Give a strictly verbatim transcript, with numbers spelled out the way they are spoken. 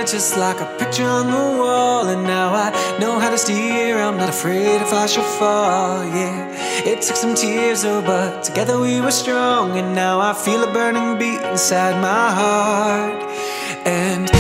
just like a picture on the wall. And now I know how to steer, I'm not afraid if I should fall, yeah. It took some tears, oh, but together we were strong. And now I feel a burning beat inside my heart. And